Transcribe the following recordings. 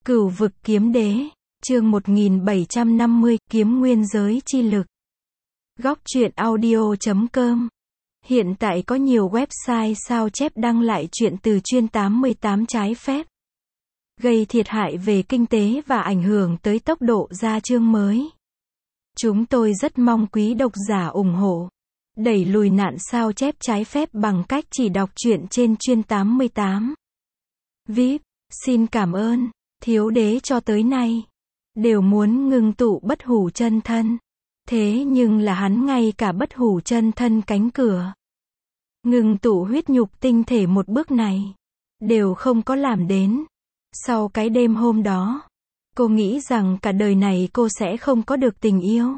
Cửu vực kiếm đế, chương 1750, kiếm nguyên giới chi lực. Góc truyện audio.com. Hiện tại có nhiều website sao chép đăng lại chuyện từ chuyên 88 trái phép, gây thiệt hại về kinh tế và ảnh hưởng tới tốc độ ra chương mới. Chúng tôi rất mong quý độc giả ủng hộ, đẩy lùi nạn sao chép trái phép bằng cách chỉ đọc truyện trên chuyên 88. VIP, xin cảm ơn. Thiếu đế cho tới nay đều muốn ngưng tụ bất hủ chân thân. Thế nhưng là hắn ngay cả bất hủ chân thân cánh cửa ngưng tụ huyết nhục tinh thể một bước này đều không có làm đến. Sau cái đêm hôm đó, cô nghĩ rằng cả đời này cô sẽ không có được tình yêu.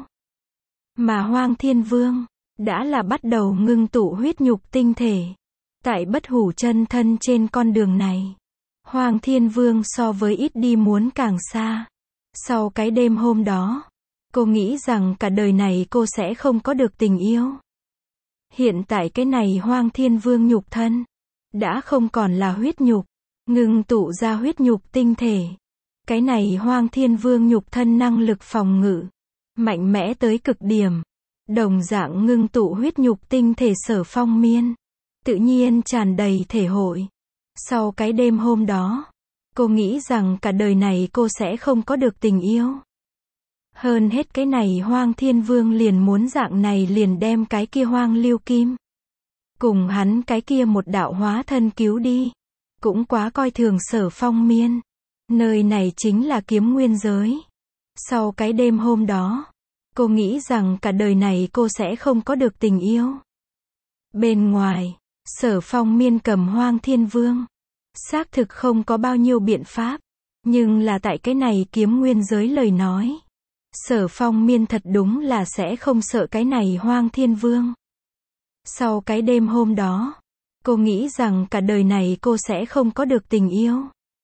Mà Hoang Thiên Vương đã là bắt đầu ngưng tụ huyết nhục tinh thể. Tại bất hủ chân thân trên con đường này, Hoang Thiên Vương so với ít đi muốn càng xa. Sau cái đêm hôm đó, cô nghĩ rằng cả đời này cô sẽ không có được tình yêu. Hiện tại cái này Hoang Thiên Vương nhục thân đã không còn là huyết nhục, ngưng tụ ra huyết nhục tinh thể. Cái này Hoang Thiên Vương nhục thân năng lực phòng ngự mạnh mẽ tới cực điểm. Đồng dạng ngưng tụ huyết nhục tinh thể Sở Phong Miên tự nhiên tràn đầy thể hội. Sau cái đêm hôm đó, cô nghĩ rằng cả đời này cô sẽ không có được tình yêu. Hơn hết cái này Hoang Thiên Vương liền muốn dạng này liền đem cái kia Hoang Lưu Kim cùng hắn cái kia một đạo hóa thân cứu đi. Cũng quá coi thường Sở Phong Miên. Nơi này chính là kiếm nguyên giới. Sau cái đêm hôm đó, cô nghĩ rằng cả đời này cô sẽ không có được tình yêu. Bên ngoài, Sở Phong Miên cầm Hoang Thiên Vương xác thực không có bao nhiêu biện pháp, nhưng là tại cái này kiếm nguyên giới lời nói, Sở Phong Miên thật đúng là sẽ không sợ cái này Hoang Thiên Vương. Sau cái đêm hôm đó, cô nghĩ rằng cả đời này cô sẽ không có được tình yêu.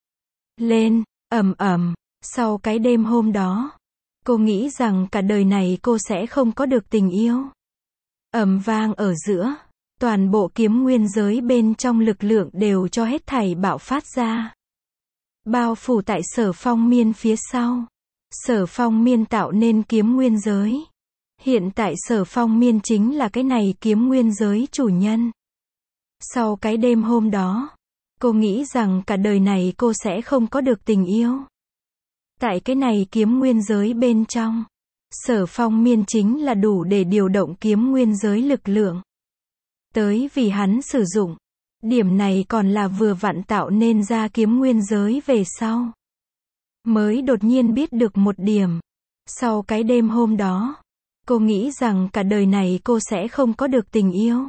Lên, ầm ầm, sau cái đêm hôm đó, cô nghĩ rằng cả đời này cô sẽ không có được tình yêu. Ầm vang ở giữa, toàn bộ kiếm nguyên giới bên trong lực lượng đều cho hết thảy bạo phát ra. Bao phủ tại Sở Phong Miên phía sau. Sở Phong Miên tạo nên kiếm nguyên giới. Hiện tại Sở Phong Miên chính là cái này kiếm nguyên giới chủ nhân. Sau cái đêm hôm đó, cô nghĩ rằng cả đời này cô sẽ không có được tình yêu. Tại cái này kiếm nguyên giới bên trong, Sở Phong Miên chính là đủ để điều động kiếm nguyên giới lực lượng tới vì hắn sử dụng. Điểm này còn là vừa vặn tạo nên ra kiếm nguyên giới về sau. Mới đột nhiên biết được một điểm. Sau cái đêm hôm đó, cô nghĩ rằng cả đời này cô sẽ không có được tình yêu.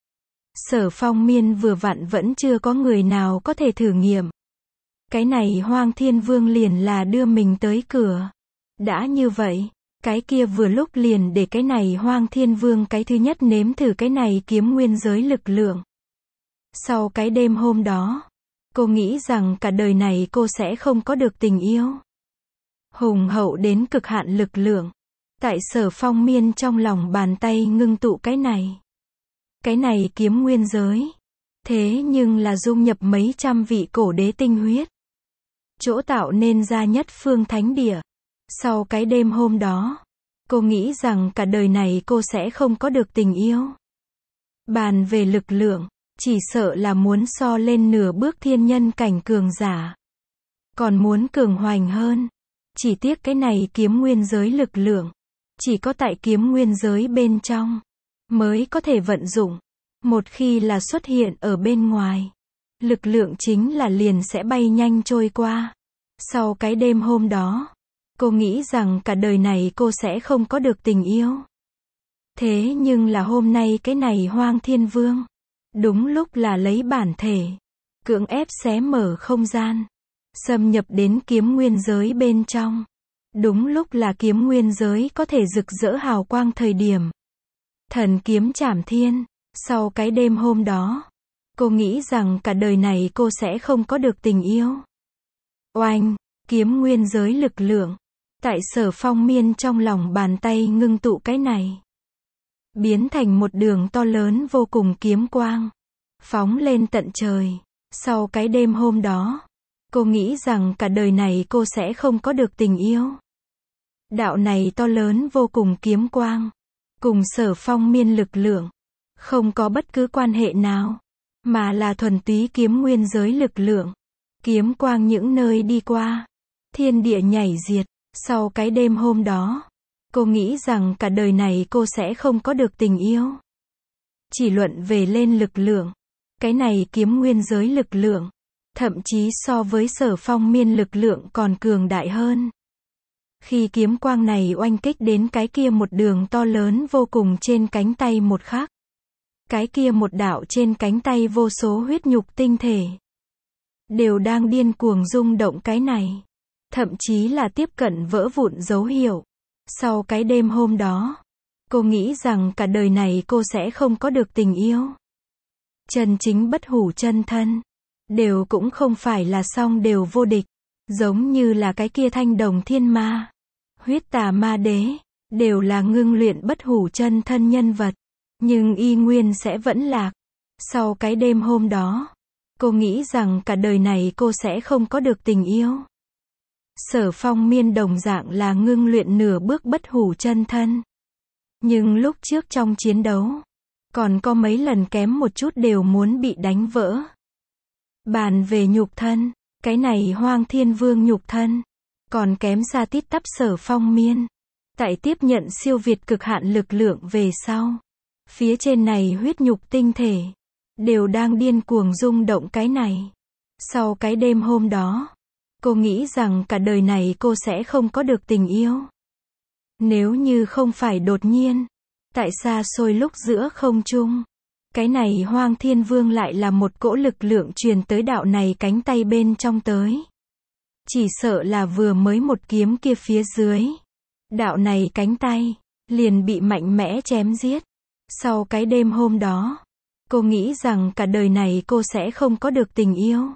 Sở Phong Miên vừa vặn vẫn chưa có người nào có thể thử nghiệm. Cái này Hoang Thiên Vương liền là đưa mình tới cửa. Đã như vậy, cái kia vừa lúc liền để cái này Hoang Thiên Vương cái thứ nhất nếm thử cái này kiếm nguyên giới lực lượng. Sau cái đêm hôm đó, cô nghĩ rằng cả đời này cô sẽ không có được tình yêu. Hùng hậu đến cực hạn lực lượng. Tại Sở Phong Miên trong lòng bàn tay ngưng tụ cái này. Cái này kiếm nguyên giới. Thế nhưng là dung nhập mấy trăm vị cổ đế tinh huyết. Chỗ tạo nên ra nhất phương thánh địa. Sau cái đêm hôm đó, cô nghĩ rằng cả đời này cô sẽ không có được tình yêu. Bàn về lực lượng, chỉ sợ là muốn so lên nửa bước thiên nhân cảnh cường giả. Còn muốn cường hoành hơn. Chỉ tiếc cái này kiếm nguyên giới lực lượng chỉ có tại kiếm nguyên giới bên trong mới có thể vận dụng. Một khi là xuất hiện ở bên ngoài, lực lượng chính là liền sẽ bay nhanh trôi qua. Sau cái đêm hôm đó, cô nghĩ rằng cả đời này cô sẽ không có được tình yêu. Thế nhưng là hôm nay cái này Hoang Thiên Vương đúng lúc là lấy bản thể cưỡng ép xé mở không gian, xâm nhập đến kiếm nguyên giới bên trong. Đúng lúc là kiếm nguyên giới có thể rực rỡ hào quang thời điểm. Thần kiếm chảm thiên. Sau cái đêm hôm đó, cô nghĩ rằng cả đời này cô sẽ không có được tình yêu. Oanh, kiếm nguyên giới lực lượng. Tại Sở Phong Miên trong lòng bàn tay ngưng tụ cái này. Biến thành một đường to lớn vô cùng kiếm quang. Phóng lên tận trời. Sau cái đêm hôm đó, Cô nghĩ rằng cả đời này cô sẽ không có được tình yêu. Đạo này to lớn vô cùng kiếm quang, cùng Sở Phong Miên lực lượng, không có bất cứ quan hệ nào, mà là thuần túy kiếm nguyên giới lực lượng. Kiếm quang những nơi đi qua, thiên địa nhảy diệt. Sau cái đêm hôm đó, cô nghĩ rằng cả đời này cô sẽ không có được tình yêu. Chỉ luận về lên lực lượng, cái này kiếm nguyên giới lực lượng, thậm chí so với Sở Phong Miên lực lượng còn cường đại hơn. Khi kiếm quang này oanh kích đến cái kia một đường to lớn vô cùng trên cánh tay một khắc, cái kia một đạo trên cánh tay vô số huyết nhục tinh thể, đều đang điên cuồng rung động cái này. Thậm chí là tiếp cận vỡ vụn dấu hiệu. Sau cái đêm hôm đó, cô nghĩ rằng cả đời này cô sẽ không có được tình yêu. Chân chính bất hủ chân thân, đều cũng không phải là song đều vô địch. Giống như là cái kia Thanh Đồng Thiên Ma, Huyết Tà Ma Đế, đều là ngưng luyện bất hủ chân thân nhân vật. Nhưng y nguyên sẽ vẫn lạc. Sau cái đêm hôm đó, cô nghĩ rằng cả đời này cô sẽ không có được tình yêu. Sở Phong Miên đồng dạng là ngưng luyện nửa bước bất hủ chân thân. Nhưng lúc trước trong chiến đấu, còn có mấy lần kém một chút đều muốn bị đánh vỡ. Bàn về nhục thân, cái này Hoang Thiên Vương nhục thân, còn kém xa tít tắp Sở Phong Miên. Tại tiếp nhận siêu việt cực hạn lực lượng về sau, phía trên này huyết nhục tinh thể, đều đang điên cuồng rung động cái này. Sau cái đêm hôm đó, cô nghĩ rằng cả đời này cô sẽ không có được tình yêu. Nếu như không phải đột nhiên, tại xa xôi lúc giữa không trung, cái này Hoang Thiên Vương lại là một cỗ lực lượng truyền tới đạo này cánh tay bên trong tới. Chỉ sợ là vừa mới một kiếm kia phía dưới, đạo này cánh tay liền bị mạnh mẽ chém giết. Sau cái đêm hôm đó, cô nghĩ rằng cả đời này cô sẽ không có được tình yêu.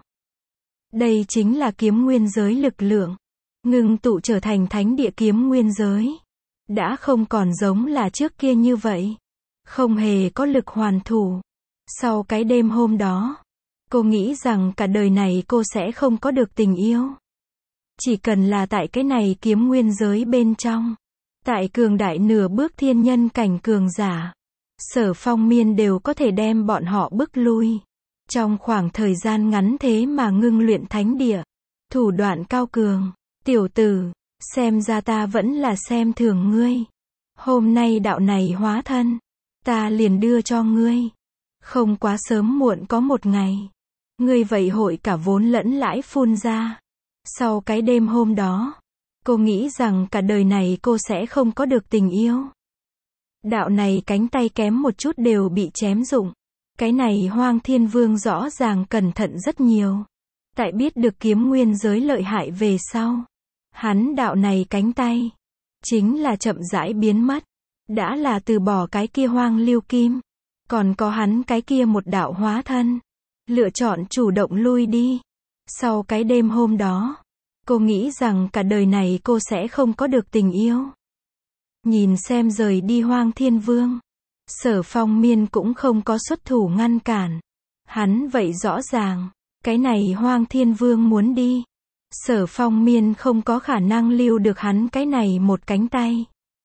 Đây chính là kiếm nguyên giới lực lượng, ngưng tụ trở thành thánh địa kiếm nguyên giới. Đã không còn giống là trước kia như vậy, không hề có lực hoàn thủ. Sau cái đêm hôm đó, cô nghĩ rằng cả đời này cô sẽ không có được tình yêu. Chỉ cần là tại cái này kiếm nguyên giới bên trong, tại cường đại nửa bước thiên nhân cảnh cường giả, Sở Phong Miên đều có thể đem bọn họ bức lui. Trong khoảng thời gian ngắn thế mà ngưng luyện thánh địa, thủ đoạn cao cường. Tiểu tử, xem ra ta vẫn là xem thường ngươi. Hôm nay đạo này hóa thân, ta liền đưa cho ngươi. Không quá sớm muộn có một ngày, ngươi vậy hội cả vốn lẫn lãi phun ra. Sau cái đêm hôm đó, cô nghĩ rằng cả đời này cô sẽ không có được tình yêu. Đạo này cánh tay kém một chút đều bị chém rụng. Cái này Hoang Thiên Vương rõ ràng cẩn thận rất nhiều. Tại biết được kiếm nguyên giới lợi hại về sau, hắn đạo này cánh tay chính là chậm rãi biến mất. Đã là từ bỏ cái kia Hoang Lưu Kim, còn có hắn cái kia một đạo hóa thân, lựa chọn chủ động lui đi. Sau cái đêm hôm đó, cô nghĩ rằng cả đời này cô sẽ không có được tình yêu. Nhìn xem rời đi Hoang Thiên Vương, Sở Phong Miên cũng không có xuất thủ ngăn cản. Hắn vậy rõ ràng, cái này Hoang Thiên Vương muốn đi, Sở Phong Miên không có khả năng lưu được hắn cái này một cánh tay.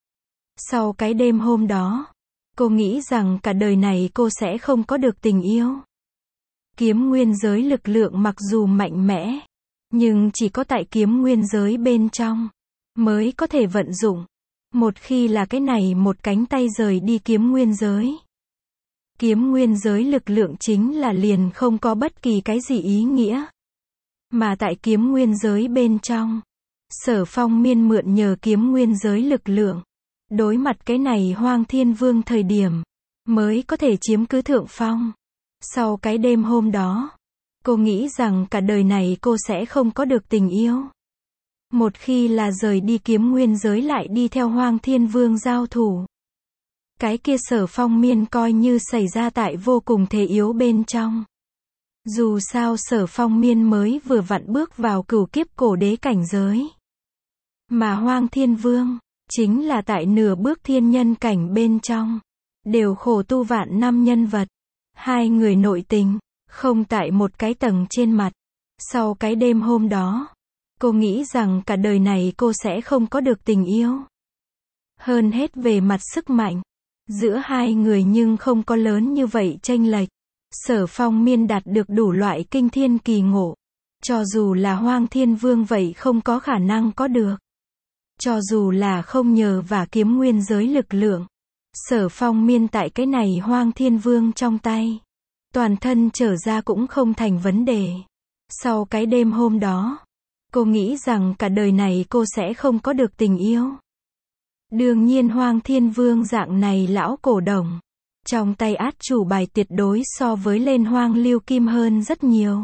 Sau cái đêm hôm đó, cô nghĩ rằng cả đời này cô sẽ không có được tình yêu. Kiếm nguyên giới lực lượng mặc dù mạnh mẽ, nhưng chỉ có tại kiếm nguyên giới bên trong mới có thể vận dụng. Một khi là cái này một cánh tay rời đi kiếm nguyên giới, kiếm nguyên giới lực lượng chính là liền không có bất kỳ cái gì ý nghĩa. Mà tại kiếm nguyên giới bên trong, Sở Phong Miên mượn nhờ kiếm nguyên giới lực lượng, đối mặt cái này Hoang Thiên Vương thời điểm, mới có thể chiếm cứ thượng phong. Sau cái đêm hôm đó, cô nghĩ rằng cả đời này cô sẽ không có được tình yêu. Một khi là rời đi kiếm nguyên giới lại đi theo Hoang Thiên Vương giao thủ, cái kia Sở Phong Miên coi như xảy ra tại vô cùng thế yếu bên trong. Dù sao Sở Phong Miên mới vừa vặn bước vào cửu kiếp cổ đế cảnh giới, mà Hoang Thiên Vương chính là tại nửa bước thiên nhân cảnh bên trong, đều khổ tu vạn năm nhân vật. Hai người nội tình không tại một cái tầng trên mặt, Sau cái đêm hôm đó, cô nghĩ rằng cả đời này cô sẽ không có được tình yêu. Hơn hết về mặt sức mạnh, giữa hai người nhưng không có lớn như vậy chênh lệch. Sở Phong Miên đạt được đủ loại kinh thiên kỳ ngộ. Cho dù là Hoang Thiên Vương vậy không có khả năng có được. Cho dù là không nhờ và kiếm nguyên giới lực lượng. Sở Phong Miên tại cái này Hoang Thiên Vương trong tay. Toàn thân trở ra cũng không thành vấn đề. Sau cái đêm hôm đó, cô nghĩ rằng cả đời này cô sẽ không có được tình yêu. Đương nhiên Hoang Thiên Vương dạng này lão cổ đồng. Trong tay át chủ bài tuyệt đối so với lên Hoang Lưu Kim hơn rất nhiều.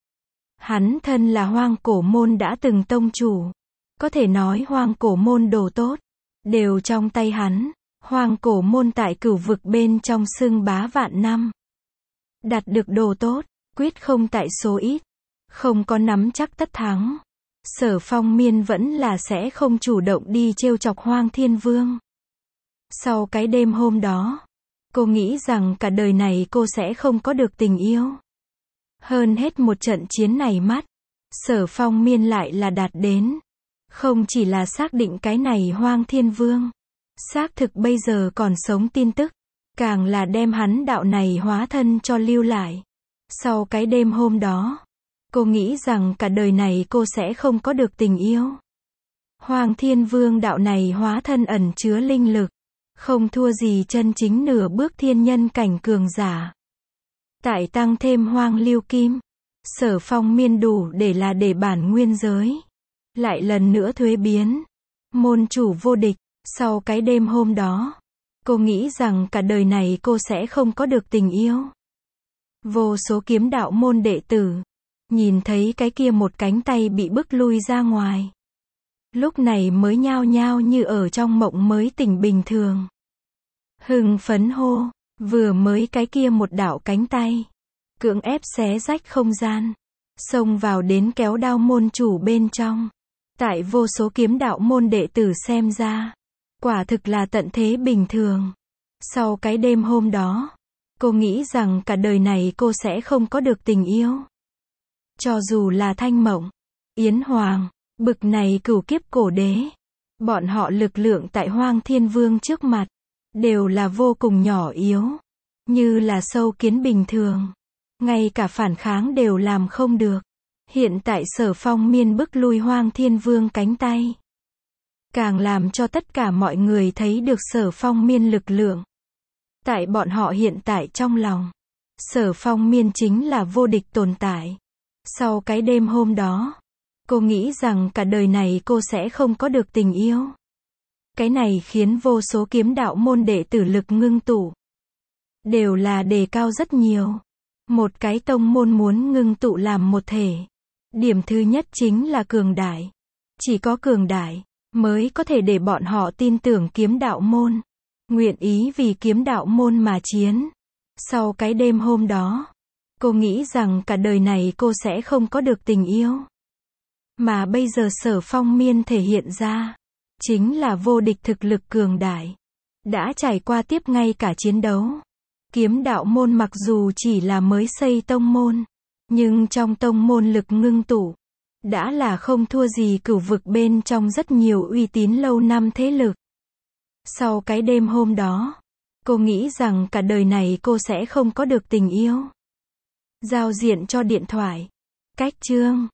Hắn thân là Hoang Cổ Môn đã từng tông chủ. Có thể nói Hoang Cổ Môn đồ tốt, đều trong tay hắn. Hoang Cổ Môn tại cửu vực bên trong xưng bá vạn năm. Đạt được đồ tốt, quyết không tại số ít. Không có nắm chắc tất thắng. Sở Phong Miên vẫn là sẽ không chủ động đi trêu chọc Hoang Thiên Vương. Sau cái đêm hôm đó, cô nghĩ rằng cả đời này cô sẽ không có được tình yêu. Hơn hết một trận chiến này mắt, Sở Phong Miên lại là đạt đến. Không chỉ là xác định cái này Hoang Thiên Vương, xác thực bây giờ còn sống tin tức, càng là đem hắn đạo này hóa thân cho lưu lại. Sau cái đêm hôm đó, cô nghĩ rằng cả đời này cô sẽ không có được tình yêu. Hoang Thiên Vương đạo này hóa thân ẩn chứa linh lực, không thua gì chân chính nửa bước thiên nhân cảnh cường giả. Tại tăng thêm Hoang Lưu Kim, Sở Phong Miên đủ để bản nguyên giới. Lại lần nữa thuế biến. Môn chủ vô địch. Sau cái đêm hôm đó, cô nghĩ rằng cả đời này cô sẽ không có được tình yêu. Vô số kiếm đạo môn đệ tử, nhìn thấy cái kia một cánh tay bị bức lui ra ngoài. Lúc này mới nhao nhao như ở trong mộng mới tỉnh bình thường. Hưng phấn hô, vừa mới cái kia một đạo cánh tay. Cưỡng ép xé rách không gian. Xông vào đến kéo đao môn chủ bên trong. Tại vô số kiếm đạo môn đệ tử xem ra. Quả thực là tận thế bình thường. Sau cái đêm hôm đó, cô nghĩ rằng cả đời này cô sẽ không có được tình yêu. Cho dù là Thanh Mộng, Yến Hoàng, bực này cửu kiếp cổ đế. Bọn họ lực lượng tại Hoang Thiên Vương trước mặt, đều là vô cùng nhỏ yếu. Như là sâu kiến bình thường. Ngay cả phản kháng đều làm không được. Hiện tại Sở Phong Miên bức lui Hoang Thiên Vương cánh tay. Càng làm cho tất cả mọi người thấy được Sở Phong Miên lực lượng. Tại bọn họ hiện tại trong lòng, Sở Phong Miên chính là vô địch tồn tại. Sau cái đêm hôm đó, cô nghĩ rằng cả đời này cô sẽ không có được tình yêu. Cái này khiến vô số kiếm đạo môn đệ tử lực ngưng tụ. Đều là đề cao rất nhiều. Một cái tông môn muốn ngưng tụ làm một thể. Điểm thứ nhất chính là cường đại. Chỉ có cường đại mới có thể để bọn họ tin tưởng kiếm đạo môn. Nguyện ý vì kiếm đạo môn mà chiến. Sau cái đêm hôm đó, cô nghĩ rằng cả đời này cô sẽ không có được tình yêu. Mà bây giờ Sở Phong Miên thể hiện ra, chính là vô địch thực lực cường đại. Đã trải qua tiếp ngay cả chiến đấu. Kiếm đạo môn mặc dù chỉ là mới xây tông môn, nhưng trong tông môn lực ngưng tụ, đã là không thua gì cửu vực bên trong rất nhiều uy tín lâu năm thế lực. Sau cái đêm hôm đó, cô nghĩ rằng cả đời này cô sẽ không có được tình yêu. Giao diện cho điện thoại. Cách chương